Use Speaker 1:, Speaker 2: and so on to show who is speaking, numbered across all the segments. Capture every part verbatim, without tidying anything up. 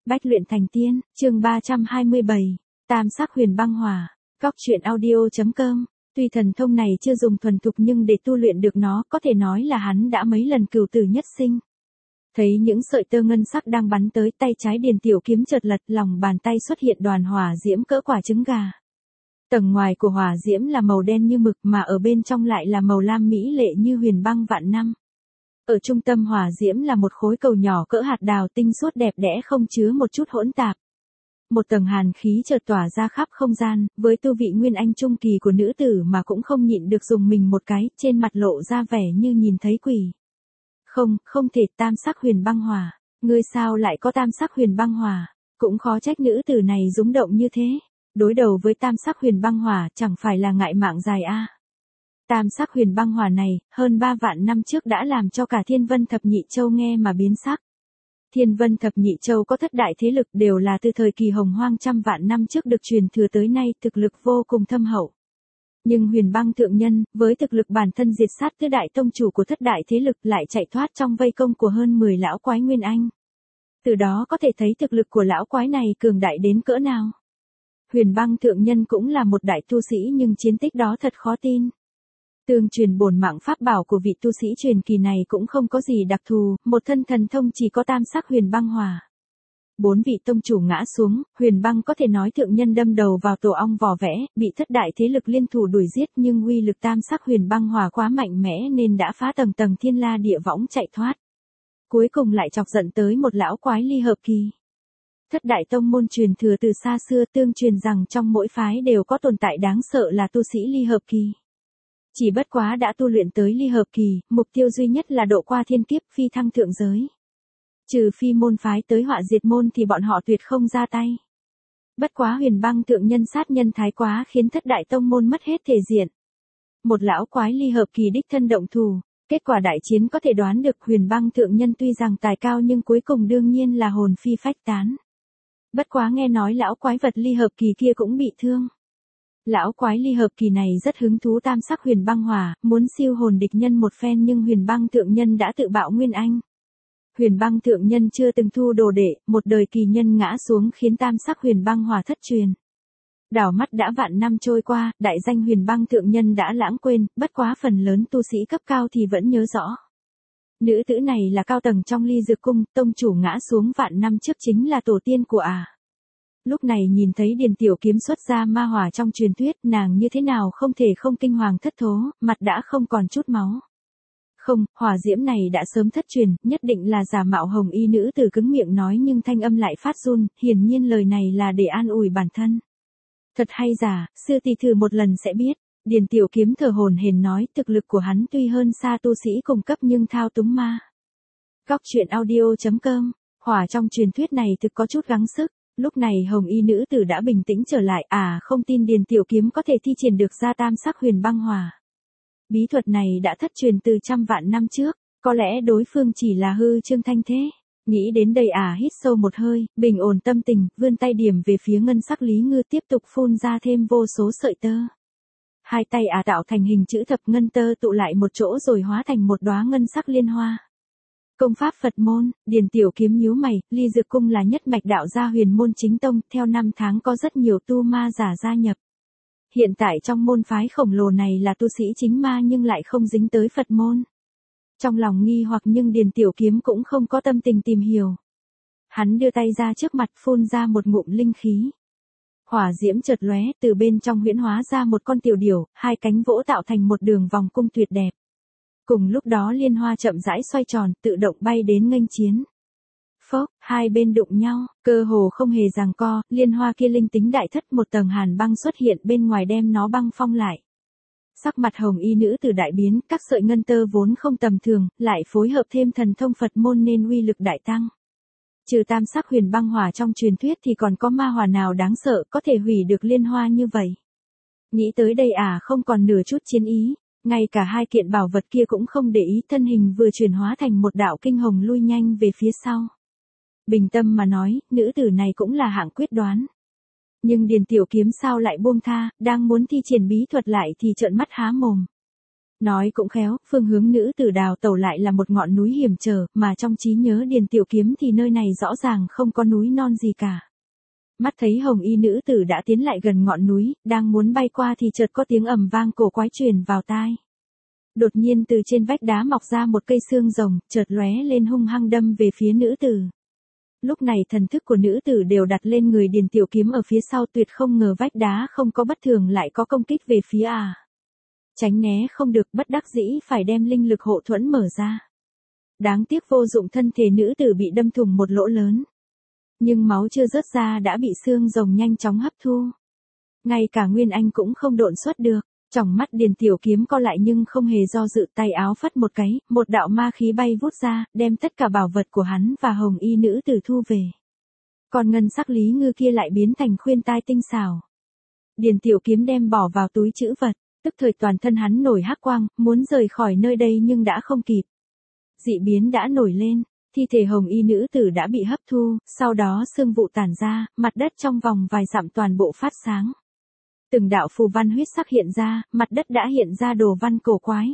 Speaker 1: Bách luyện thành tiên, chương ba trăm hai mươi bảy, Tam sắc huyền băng hỏa. Góc truyện audio.com. Tuy thần thông này chưa dùng thuần thục nhưng để tu luyện được nó, có thể nói là hắn đã mấy lần cửu tử nhất sinh. Thấy những sợi tơ ngân sắc đang bắn tới, tay trái Điền Tiểu Kiếm chợt lật, lòng bàn tay xuất hiện đoàn hỏa diễm cỡ quả trứng gà. Tầng ngoài của hỏa diễm là màu đen như mực mà ở bên trong lại là màu lam mỹ lệ như huyền băng vạn năm. Ở trung tâm hỏa diễm là một khối cầu nhỏ cỡ hạt đào tinh suốt đẹp đẽ không chứa một chút hỗn tạp. Một tầng hàn khí chợt tỏa ra khắp không gian, với tu vị nguyên anh trung kỳ của nữ tử mà cũng không nhịn được dùng mình một cái, trên mặt lộ ra vẻ như nhìn thấy quỷ. Không, không thể, tam sắc huyền băng hỏa. Ngươi sao lại có tam sắc huyền băng hỏa? Cũng khó trách nữ tử này rúng động như thế. Đối đầu với tam sắc huyền băng hỏa chẳng phải là ngại mạng dài a. À. Tam sắc huyền băng hỏa này, hơn ba vạn năm trước đã làm cho cả Thiên Vân Thập Nhị Châu nghe mà biến sắc. Thiên Vân Thập Nhị Châu có thất đại thế lực đều là từ thời kỳ hồng hoang trăm vạn năm trước được truyền thừa tới nay, thực lực vô cùng thâm hậu. Nhưng huyền băng thượng nhân, với thực lực bản thân diệt sát tứ đại tông chủ của thất đại thế lực lại chạy thoát trong vây công của hơn mười lão quái nguyên anh. Từ đó có thể thấy thực lực của lão quái này cường đại đến cỡ nào. Huyền băng thượng nhân cũng là một đại tu sĩ nhưng chiến tích đó thật khó tin. Tương truyền bổn mạng pháp bảo của vị tu sĩ truyền kỳ này cũng không có gì đặc thù, một thân thần thông chỉ có tam sắc huyền băng hỏa. Bốn vị tông chủ ngã xuống, huyền băng có thể nói thượng nhân đâm đầu vào tổ ong vò vẽ, bị thất đại thế lực liên thủ đuổi giết nhưng uy lực tam sắc huyền băng hỏa quá mạnh mẽ nên đã phá tầng tầng thiên la địa võng chạy thoát. Cuối cùng lại chọc giận tới một lão quái ly hợp kỳ. Thất đại tông môn truyền thừa từ xa xưa tương truyền rằng trong mỗi phái đều có tồn tại đáng sợ là tu sĩ ly hợp kỳ. Chỉ bất quá đã tu luyện tới ly hợp kỳ, mục tiêu duy nhất là độ qua thiên kiếp phi thăng thượng giới. Trừ phi môn phái tới họa diệt môn thì bọn họ tuyệt không ra tay. Bất quá huyền băng thượng nhân sát nhân thái quá khiến thất đại tông môn mất hết thể diện. Một lão quái ly hợp kỳ đích thân động thủ, kết quả đại chiến có thể đoán được huyền băng thượng nhân tuy rằng tài cao nhưng cuối cùng đương nhiên là hồn phi phách tán. Bất quá nghe nói lão quái vật ly hợp kỳ kia cũng bị thương. Lão quái ly hợp kỳ này rất hứng thú tam sắc huyền băng hỏa, muốn siêu hồn địch nhân một phen nhưng huyền băng thượng nhân đã tự bạo nguyên anh. Huyền băng thượng nhân chưa từng thu đồ đệ, một đời kỳ nhân ngã xuống khiến tam sắc huyền băng hỏa thất truyền. Đảo mắt đã vạn năm trôi qua, đại danh huyền băng thượng nhân đã lãng quên, bất quá phần lớn tu sĩ cấp cao thì vẫn nhớ rõ. Nữ tử này là cao tầng trong Ly Dược Cung, tông chủ ngã xuống vạn năm trước chính là tổ tiên của ả. À. Lúc này nhìn thấy Điền Tiểu Kiếm xuất ra ma hỏa trong truyền thuyết, nàng như thế nào không thể không kinh hoàng thất thố, mặt đã không còn chút máu. Không, hỏa diễm này đã sớm thất truyền, nhất định là giả mạo hồng y nữ tử cứng miệng nói nhưng thanh âm lại phát run, hiển nhiên lời này là để an ủi bản thân. Thật hay giả, sư tỷ thử một lần sẽ biết. Điền Tiểu Kiếm thở hổn hển nói, thực lực của hắn tuy hơn xa tu sĩ cùng cấp nhưng thao túng ma. Góc truyện audio.com, hỏa trong truyền thuyết này thực có chút gắng sức. Lúc này hồng y nữ tử đã bình tĩnh trở lại, à không tin Điền Tiểu Kiếm có thể thi triển được ra tam sắc huyền băng hỏa. Bí thuật này đã thất truyền từ trăm vạn năm trước, có lẽ đối phương chỉ là hư trương thanh thế. Nghĩ đến đây à hít sâu một hơi, bình ổn tâm tình, vươn tay điểm về phía ngân sắc Lý Ngư tiếp tục phun ra thêm vô số sợi tơ. Hai tay à tạo thành hình chữ thập ngân tơ tụ lại một chỗ rồi hóa thành một đóa ngân sắc liên hoa. Công pháp Phật môn, Điền Tiểu Kiếm nhíu mày, Ly Dược Cung là nhất mạch đạo gia huyền môn chính tông, theo năm tháng có rất nhiều tu ma giả gia nhập. Hiện tại trong môn phái khổng lồ này là tu sĩ chính ma nhưng lại không dính tới Phật môn. Trong lòng nghi hoặc nhưng Điền Tiểu Kiếm cũng không có tâm tình tìm hiểu. Hắn đưa tay ra trước mặt phun ra một ngụm linh khí. Hỏa diễm chợt lóe, từ bên trong huyễn hóa ra một con tiểu điểu, hai cánh vỗ tạo thành một đường vòng cung tuyệt đẹp. Cùng lúc đó liên hoa chậm rãi xoay tròn, tự động bay đến nghênh chiến. Phốc, hai bên đụng nhau, cơ hồ không hề giằng co, liên hoa kia linh tính đại thất, một tầng hàn băng xuất hiện bên ngoài đem nó băng phong lại. Sắc mặt hồng y nữ tử đại biến, các sợi ngân tơ vốn không tầm thường, lại phối hợp thêm thần thông Phật môn nên uy lực đại tăng. Trừ tam sắc huyền băng hỏa trong truyền thuyết thì còn có ma hỏa nào đáng sợ có thể hủy được liên hoa như vậy. Nghĩ tới đây à không còn nửa chút chiến ý, ngay cả hai kiện bảo vật kia cũng không để ý, thân hình vừa chuyển hóa thành một đạo kinh hồng lui nhanh về phía sau. Bình tâm mà nói, nữ tử này cũng là hạng quyết đoán. Nhưng Điền Tiểu Kiếm sao lại buông tha, đang muốn thi triển bí thuật lại thì trợn mắt há mồm. Nói cũng khéo, phương hướng nữ tử đào tẩu lại là một ngọn núi hiểm trở, mà trong trí nhớ Điền Tiểu Kiếm thì nơi này rõ ràng không có núi non gì cả. Mắt thấy hồng y nữ tử đã tiến lại gần ngọn núi, đang muốn bay qua thì chợt có tiếng ầm vang cổ quái truyền vào tai. Đột nhiên từ trên vách đá mọc ra một cây xương rồng, chợt lóe lên hung hăng đâm về phía nữ tử. Lúc này thần thức của nữ tử đều đặt lên người Điền Tiểu Kiếm ở phía sau, tuyệt không ngờ vách đá không có bất thường lại có công kích về phía à. Tránh né không được, bất đắc dĩ phải đem linh lực hộ thuẫn mở ra. Đáng tiếc vô dụng, thân thể nữ tử bị đâm thủng một lỗ lớn. Nhưng máu chưa rớt ra đã bị xương rồng nhanh chóng hấp thu. Ngay cả Nguyên Anh cũng không độn xuất được. Tròng mắt Điền Tiểu Kiếm co lại nhưng không hề do dự, tay áo phất một cái, một đạo ma khí bay vút ra, đem tất cả bảo vật của hắn và hồng y nữ tử thu về. Còn ngân sắc Lý Ngư kia lại biến thành khuyên tai tinh xảo. Điền Tiểu Kiếm đem bỏ vào túi trữ vật, tức thời toàn thân hắn nổi hắc quang, muốn rời khỏi nơi đây nhưng đã không kịp. Dị biến đã nổi lên, thi thể hồng y nữ tử đã bị hấp thu, sau đó sương vụ tản ra, mặt đất trong vòng vài dặm toàn bộ phát sáng. Từng đạo phù văn huyết sắc hiện ra, mặt đất đã hiện ra đồ văn cổ quái.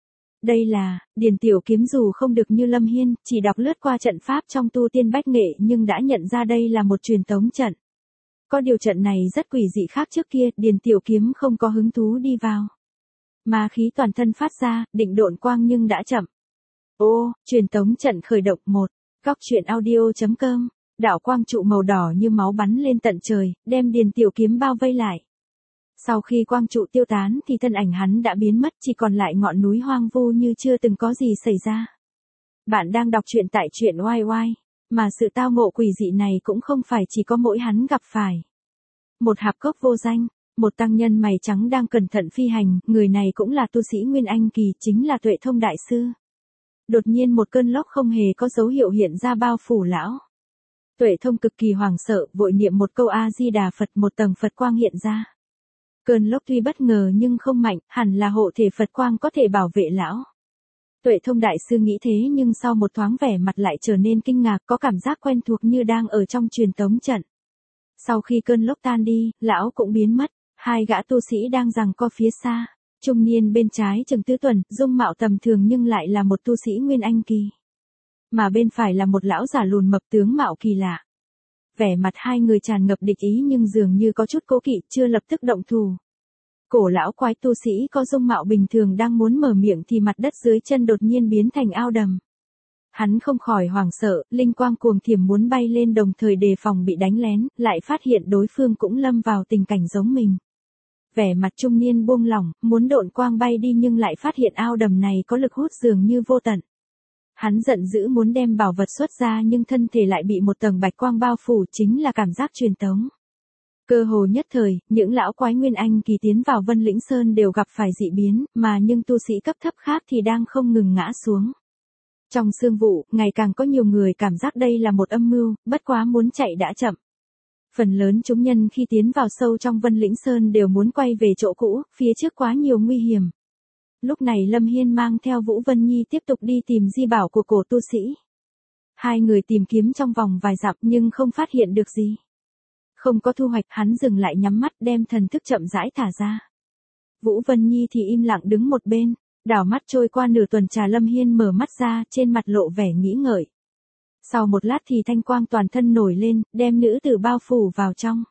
Speaker 1: Đây là, Điền Tiểu Kiếm dù không được như Lâm Hiên, chỉ đọc lướt qua trận pháp trong tu tiên bách nghệ nhưng đã nhận ra đây là một truyền tống trận. Có điều trận này rất quỷ dị khác trước kia, Điền Tiểu Kiếm không có hứng thú đi vào. Ma khí toàn thân phát ra, định độn quang nhưng đã chậm. Ô, truyền tống trận khởi động một, góc truyện audio chấm com, đạo quang trụ màu đỏ như máu bắn lên tận trời, đem Điền Tiểu Kiếm bao vây lại. Sau khi quang trụ tiêu tán thì thân ảnh hắn đã biến mất, chỉ còn lại ngọn núi hoang vu như chưa từng có gì xảy ra. Bạn đang đọc truyện tại truyện oai oai, mà sự tao ngộ quỷ dị này cũng không phải chỉ có mỗi hắn gặp phải. Một hạp cốc vô danh, một tăng nhân mày trắng đang cẩn thận phi hành, người này cũng là tu sĩ Nguyên Anh kỳ, chính là Tuệ Thông đại sư. Đột nhiên một cơn lốc không hề có dấu hiệu hiện ra bao phủ lão. Tuệ Thông cực kỳ hoảng sợ, vội niệm một câu A Di Đà Phật, một tầng Phật quang hiện ra. Cơn lốc tuy bất ngờ nhưng không mạnh, hẳn là hộ thể Phật quang có thể bảo vệ lão. Tuệ Thông đại sư nghĩ thế nhưng sau một thoáng vẻ mặt lại trở nên kinh ngạc, có cảm giác quen thuộc như đang ở trong truyền tống trận. Sau khi cơn lốc tan đi, lão cũng biến mất, hai gã tu sĩ đang giằng co phía xa. Trung niên bên trái chừng tứ tuần, dung mạo tầm thường nhưng lại là một tu sĩ Nguyên Anh kỳ. Mà bên phải là một lão già lùn mập, tướng mạo kỳ lạ. Vẻ mặt hai người tràn ngập địch ý nhưng dường như có chút cố kỵ, chưa lập tức động thủ. Cổ lão quái tu sĩ có dung mạo bình thường đang muốn mở miệng thì mặt đất dưới chân đột nhiên biến thành ao đầm. Hắn không khỏi hoảng sợ, linh quang cuồng thiểm muốn bay lên đồng thời đề phòng bị đánh lén, lại phát hiện đối phương cũng lâm vào tình cảnh giống mình. Vẻ mặt trung niên buông lỏng, muốn độn quang bay đi nhưng lại phát hiện ao đầm này có lực hút dường như vô tận. Hắn giận dữ muốn đem bảo vật xuất ra nhưng thân thể lại bị một tầng bạch quang bao phủ, chính là cảm giác truyền tống. Cơ hồ nhất thời, những lão quái Nguyên Anh kỳ tiến vào Vân Lĩnh Sơn đều gặp phải dị biến, mà nhưng tu sĩ cấp thấp khác thì đang không ngừng ngã xuống. Trong sương vụ, ngày càng có nhiều người cảm giác đây là một âm mưu, bất quá muốn chạy đã chậm. Phần lớn chúng nhân khi tiến vào sâu trong Vân Lĩnh Sơn đều muốn quay về chỗ cũ, phía trước quá nhiều nguy hiểm. Lúc này Lâm Hiên mang theo Vũ Vân Nhi tiếp tục đi tìm di bảo của cổ tu sĩ. Hai người tìm kiếm trong vòng vài dặm nhưng không phát hiện được gì. Không có thu hoạch, hắn dừng lại nhắm mắt đem thần thức chậm rãi thả ra. Vũ Vân Nhi thì im lặng đứng một bên, đảo mắt trôi qua nửa tuần trà. Lâm Hiên mở mắt ra, trên mặt lộ vẻ nghĩ ngợi. Sau một lát thì thanh quang toàn thân nổi lên, đem nữ tử bao phủ vào trong.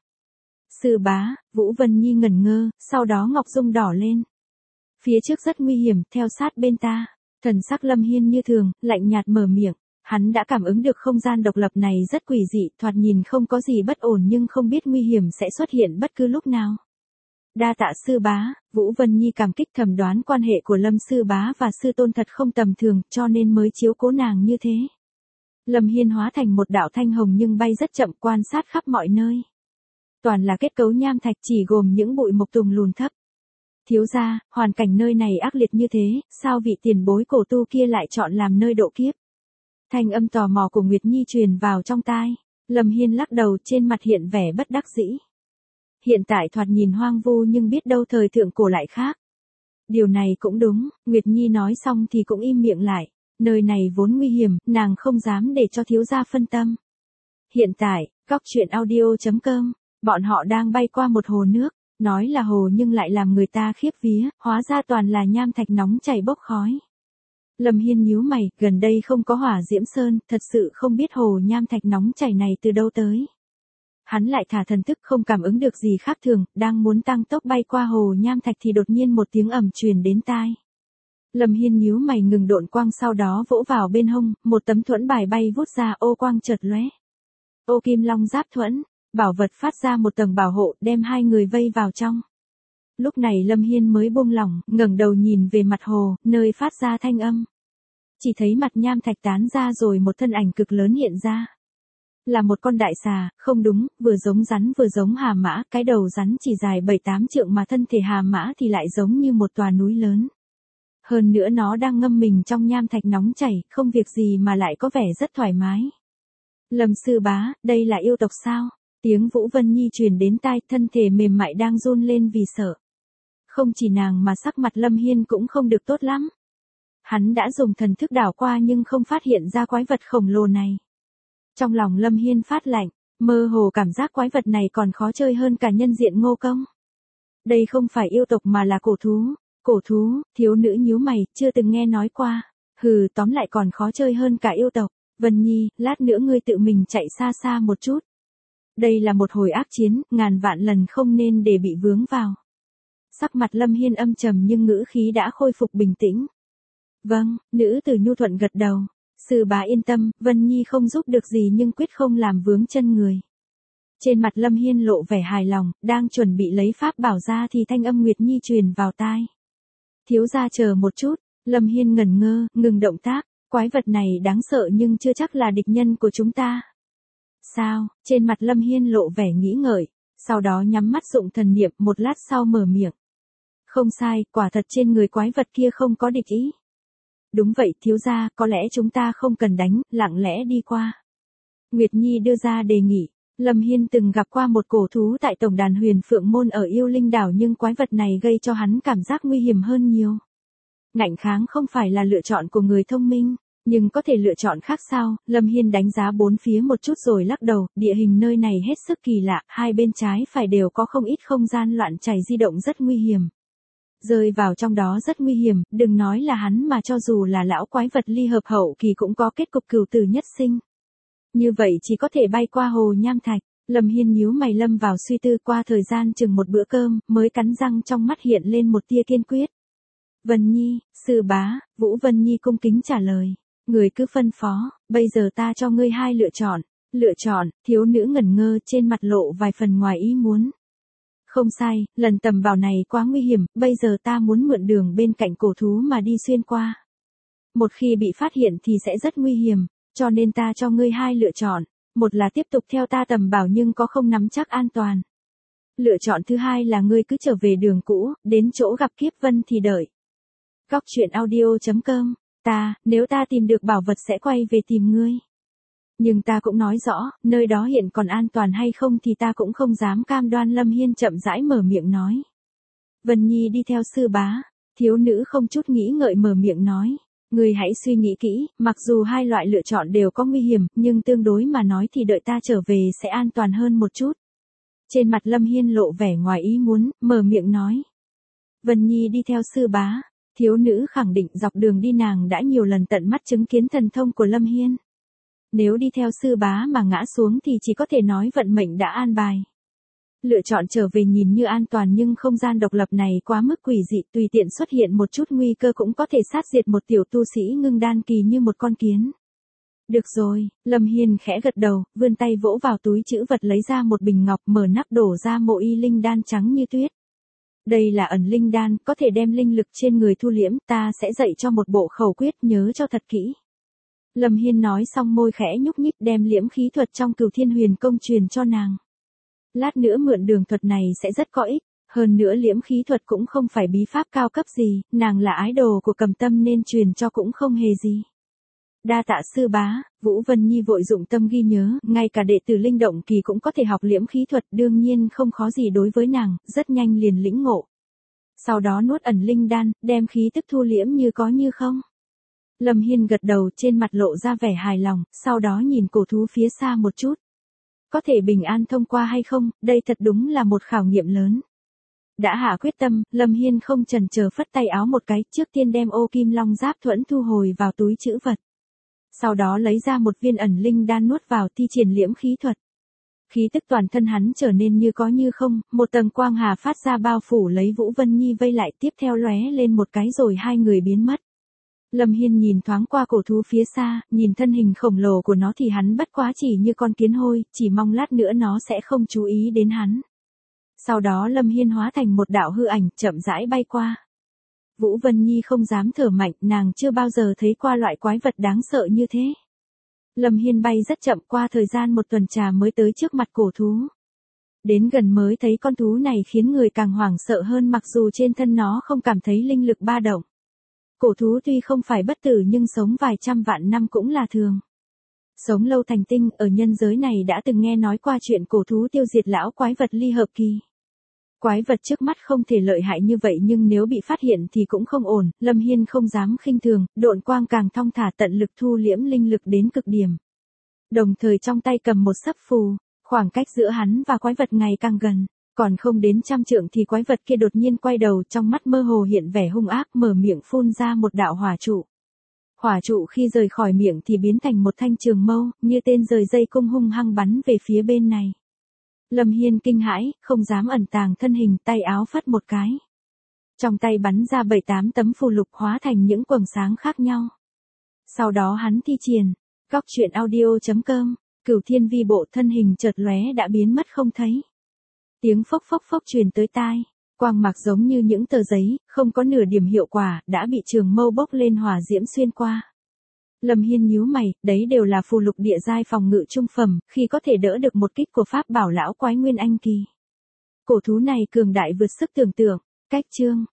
Speaker 1: Sư bá, Vũ Vân Nhi ngẩn ngơ, sau đó ngọc dung đỏ lên. Phía trước rất nguy hiểm, theo sát bên ta. Thần sắc Lâm Hiên như thường, lạnh nhạt mở miệng. Hắn đã cảm ứng được không gian độc lập này rất quỷ dị, thoạt nhìn không có gì bất ổn nhưng không biết nguy hiểm sẽ xuất hiện bất cứ lúc nào. Đa tạ sư bá, Vũ Vân Nhi cảm kích, thầm đoán quan hệ của Lâm sư bá và sư tôn thật không tầm thường, cho nên mới chiếu cố nàng như thế. Lâm Hiên hóa thành một đạo thanh hồng nhưng bay rất chậm, quan sát khắp mọi nơi. Toàn là kết cấu nham thạch, chỉ gồm những bụi mộc tùng lùn thấp. Thiếu gia, hoàn cảnh nơi này ác liệt như thế, sao vị tiền bối cổ tu kia lại chọn làm nơi độ kiếp? Thanh âm tò mò của Nguyệt Nhi truyền vào trong tai. Lâm Hiên lắc đầu, trên mặt hiện vẻ bất đắc dĩ. Hiện tại thoạt nhìn hoang vu nhưng biết đâu thời thượng cổ lại khác. Điều này cũng đúng, Nguyệt Nhi nói xong thì cũng im miệng lại. Nơi này vốn nguy hiểm, nàng không dám để cho thiếu gia phân tâm. Hiện tại, góc truyện audio chấm com, bọn họ đang bay qua một hồ nước. Nói là hồ nhưng lại làm người ta khiếp vía, hóa ra toàn là nham thạch nóng chảy bốc khói. Lâm Hiên nhíu mày, gần đây không có hỏa diễm sơn, thật sự không biết hồ nham thạch nóng chảy này từ đâu tới. Hắn lại thả thần thức không cảm ứng được gì khác thường, đang muốn tăng tốc bay qua hồ nham thạch thì đột nhiên một tiếng ầm truyền đến tai. Lâm Hiên nhíu mày ngừng độn quang, sau đó vỗ vào bên hông, một tấm thuẫn bài bay vút ra, ô quang chợt lóe. Ô kim long giáp thuẫn, bảo vật phát ra một tầng bảo hộ, đem hai người vây vào trong. Lúc này Lâm Hiên mới buông lỏng, ngẩng đầu nhìn về mặt hồ, nơi phát ra thanh âm. Chỉ thấy mặt nham thạch tán ra rồi một thân ảnh cực lớn hiện ra. Là một con đại xà, không đúng, vừa giống rắn vừa giống hà mã, cái đầu rắn chỉ dài bảy tám trượng mà thân thể hà mã thì lại giống như một tòa núi lớn. Hơn nữa nó đang ngâm mình trong nham thạch nóng chảy, không việc gì mà lại có vẻ rất thoải mái. Lâm sư bá, đây là yêu tộc sao? Tiếng Vũ Vân Nhi truyền đến tai, thân thể mềm mại đang run lên vì sợ. Không chỉ nàng mà sắc mặt Lâm Hiên cũng không được tốt lắm. Hắn đã dùng thần thức đảo qua nhưng không phát hiện ra quái vật khổng lồ này. Trong lòng Lâm Hiên phát lạnh, mơ hồ cảm giác quái vật này còn khó chơi hơn cả nhân diện Ngô Công. Đây không phải yêu tộc mà là cổ thú. Cổ thú, thiếu nữ nhíu mày, chưa từng nghe nói qua. Hừ, tóm lại còn khó chơi hơn cả yêu tộc. Vân Nhi, lát nữa ngươi tự mình chạy xa xa một chút. Đây là một hồi ác chiến, ngàn vạn lần không nên để bị vướng vào. Sắc mặt Lâm Hiên âm trầm nhưng ngữ khí đã khôi phục bình tĩnh. Vâng, nữ tử nhu thuận gật đầu. Sư bá yên tâm, Vân Nhi không giúp được gì nhưng quyết không làm vướng chân người. Trên mặt Lâm Hiên lộ vẻ hài lòng, đang chuẩn bị lấy pháp bảo ra thì thanh âm Nguyệt Nhi truyền vào tai. Thiếu gia chờ một chút, Lâm Hiên ngẩn ngơ, ngừng động tác, quái vật này đáng sợ nhưng chưa chắc là địch nhân của chúng ta. Sao? Trên mặt Lâm Hiên lộ vẻ nghĩ ngợi, sau đó nhắm mắt dụng thần niệm, một lát sau mở miệng. Không sai, quả thật trên người quái vật kia không có địch ý. Đúng vậy thiếu gia, có lẽ chúng ta không cần đánh, lặng lẽ đi qua. Nguyệt Nhi đưa ra đề nghị. Lâm Hiên từng gặp qua một cổ thú tại tổng đàn Huyền Phượng Môn ở Yêu Linh Đảo nhưng quái vật này gây cho hắn cảm giác nguy hiểm hơn nhiều. Ngạnh kháng không phải là lựa chọn của người thông minh, nhưng có thể lựa chọn khác sao? Lâm Hiên đánh giá bốn phía một chút rồi lắc đầu, địa hình nơi này hết sức kỳ lạ, hai bên trái phải đều có không ít không gian loạn chảy di động rất nguy hiểm. Rơi vào trong đó rất nguy hiểm, đừng nói là hắn mà cho dù là lão quái vật ly hợp hậu kỳ cũng có kết cục cửu tử nhất sinh. Như vậy chỉ có thể bay qua hồ nham thạch. Lâm Hiên nhíu mày lâm vào suy tư, qua thời gian chừng một bữa cơm, mới cắn răng trong mắt hiện lên một tia kiên quyết. Vân Nhi, sư bá, Vũ Vân Nhi cung kính trả lời. Người cứ phân phó, bây giờ ta cho ngươi hai lựa chọn. Lựa chọn, thiếu nữ ngẩn ngơ trên mặt lộ vài phần ngoài ý muốn. Không sai, lần tầm bảo này quá nguy hiểm, bây giờ ta muốn mượn đường bên cạnh cổ thú mà đi xuyên qua. Một khi bị phát hiện thì sẽ rất nguy hiểm. Cho nên ta cho ngươi hai lựa chọn, một là tiếp tục theo ta tầm bảo nhưng có không nắm chắc an toàn. Lựa chọn thứ hai là ngươi cứ trở về đường cũ, đến chỗ gặp Kiếp Vân thì đợi. Góc truyện audio chấm com, ta, nếu ta tìm được bảo vật sẽ quay về tìm ngươi. Nhưng ta cũng nói rõ, nơi đó hiện còn an toàn hay không thì ta cũng không dám cam đoan. Lâm Hiên chậm rãi mở miệng nói. Vân Nhi đi theo sư bá, thiếu nữ không chút nghĩ ngợi mở miệng nói. Ngươi hãy suy nghĩ kỹ, mặc dù hai loại lựa chọn đều có nguy hiểm, nhưng tương đối mà nói thì đợi ta trở về sẽ an toàn hơn một chút. Trên mặt Lâm Hiên lộ vẻ ngoài ý muốn, mở miệng nói. Vân Nhi đi theo sư bá, thiếu nữ khẳng định dọc đường đi nàng đã nhiều lần tận mắt chứng kiến thần thông của Lâm Hiên. Nếu đi theo sư bá mà ngã xuống thì chỉ có thể nói vận mệnh đã an bài. Lựa chọn trở về nhìn như an toàn nhưng không gian độc lập này quá mức quỷ dị, tùy tiện xuất hiện một chút nguy cơ cũng có thể sát diệt một tiểu tu sĩ ngưng đan kỳ như một con kiến. Được rồi, Lâm Hiên khẽ gật đầu, vươn tay vỗ vào túi trữ vật lấy ra một bình ngọc, mở nắp đổ ra mộ y linh đan trắng như tuyết. Đây là ẩn linh đan, có thể đem linh lực trên người thu liễm, ta sẽ dạy cho một bộ khẩu quyết, nhớ cho thật kỹ. Lâm Hiên nói xong môi khẽ nhúc nhích đem liễm khí thuật trong Cửu Thiên Huyền Công truyền cho nàng. Lát nữa mượn đường thuật này sẽ rất có ích, hơn nữa liễm khí thuật cũng không phải bí pháp cao cấp gì, nàng là ái đồ của Cầm Tâm nên truyền cho cũng không hề gì. Đa tạ sư bá, Vũ Vân Nhi vội dụng tâm ghi nhớ, ngay cả đệ tử linh động kỳ cũng có thể học liễm khí thuật, đương nhiên không khó gì đối với nàng, rất nhanh liền lĩnh ngộ. Sau đó nuốt ẩn linh đan, đem khí tức thu liễm như có như không. Lâm Hiên gật đầu, trên mặt lộ ra vẻ hài lòng, sau đó nhìn cổ thú phía xa một chút. Có thể bình an thông qua hay không, đây thật đúng là một khảo nghiệm lớn. Đã hạ quyết tâm, Lâm Hiên không chần chờ phất tay áo một cái, trước tiên đem ô kim long giáp thuẫn thu hồi vào túi trữ vật. Sau đó lấy ra một viên ẩn linh đan nuốt vào, thi triển liễm khí thuật. Khí tức toàn thân hắn trở nên như có như không, một tầng quang hà phát ra bao phủ lấy Vũ Vân Nhi vây lại, tiếp theo lóe lên một cái rồi hai người biến mất. Lâm Hiên nhìn thoáng qua cổ thú phía xa, nhìn thân hình khổng lồ của nó thì hắn bất quá chỉ như con kiến hôi, chỉ mong lát nữa nó sẽ không chú ý đến hắn. Sau đó Lâm Hiên hóa thành một đạo hư ảnh, chậm rãi bay qua. Vũ Vân Nhi không dám thở mạnh, nàng chưa bao giờ thấy qua loại quái vật đáng sợ như thế. Lâm Hiên bay rất chậm, qua thời gian một tuần trà mới tới trước mặt cổ thú. Đến gần mới thấy con thú này khiến người càng hoảng sợ hơn, mặc dù trên thân nó không cảm thấy linh lực ba động. Cổ thú tuy không phải bất tử nhưng sống vài trăm vạn năm cũng là thường. Sống lâu thành tinh, ở nhân giới này đã từng nghe nói qua chuyện cổ thú tiêu diệt lão quái vật ly hợp kỳ. Quái vật trước mắt không thể lợi hại như vậy nhưng nếu bị phát hiện thì cũng không ổn, Lâm Hiên không dám khinh thường, độn quang càng thong thả tận lực thu liễm linh lực đến cực điểm. Đồng thời trong tay cầm một sấp phù, khoảng cách giữa hắn và quái vật ngày càng gần, còn không đến trăm trượng thì quái vật kia đột nhiên quay đầu, trong mắt mơ hồ hiện vẻ hung ác, mở miệng phun ra một đạo hỏa trụ. Hỏa trụ khi rời khỏi miệng thì biến thành một thanh trường mâu, như tên rời dây cung hung hăng bắn về phía bên này. Lâm Hiên kinh hãi, không dám ẩn tàng thân hình, tay áo phất một cái. Trong tay bắn ra bảy tám tấm phù lục hóa thành những quầng sáng khác nhau. Sau đó hắn thi triển, góc truyện audio chấm com, Cửu Thiên Vi Bộ, thân hình chợt lóe đã biến mất không thấy. Tiếng phốc phốc phốc truyền tới tai, quang mạc giống như những tờ giấy, không có nửa điểm hiệu quả, đã bị trường mâu bốc lên hỏa diễm xuyên qua. Lâm Hiên nhíu mày, đấy đều là phù lục địa giai phòng ngự trung phẩm, khi có thể đỡ được một kích của pháp bảo lão quái nguyên anh kỳ. Cổ thú này cường đại vượt sức tưởng tượng. Cách chương